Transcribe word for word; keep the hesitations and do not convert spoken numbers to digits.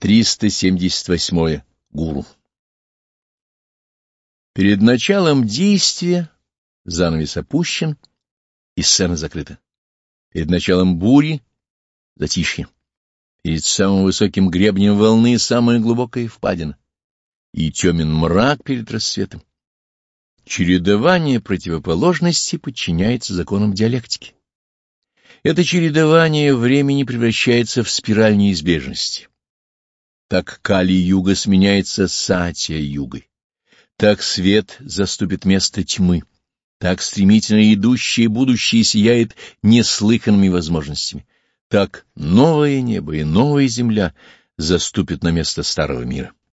триста семьдесят восьмое. Гуру. Перед началом действия занавес опущен, и сцена закрыта. Перед началом бури — затишье. Перед самым высоким гребнем волны самая глубокая впадина. И темен мрак перед рассветом. Чередование противоположностей подчиняется законам диалектики. Это чередование времени превращается в спираль неизбежности. Так Кали-юга сменяется Сатья-югой. Так свет заступит место тьмы. Так стремительно идущее будущее сияет неслыханными возможностями. Так новое небо и новая земля заступят на место старого мира.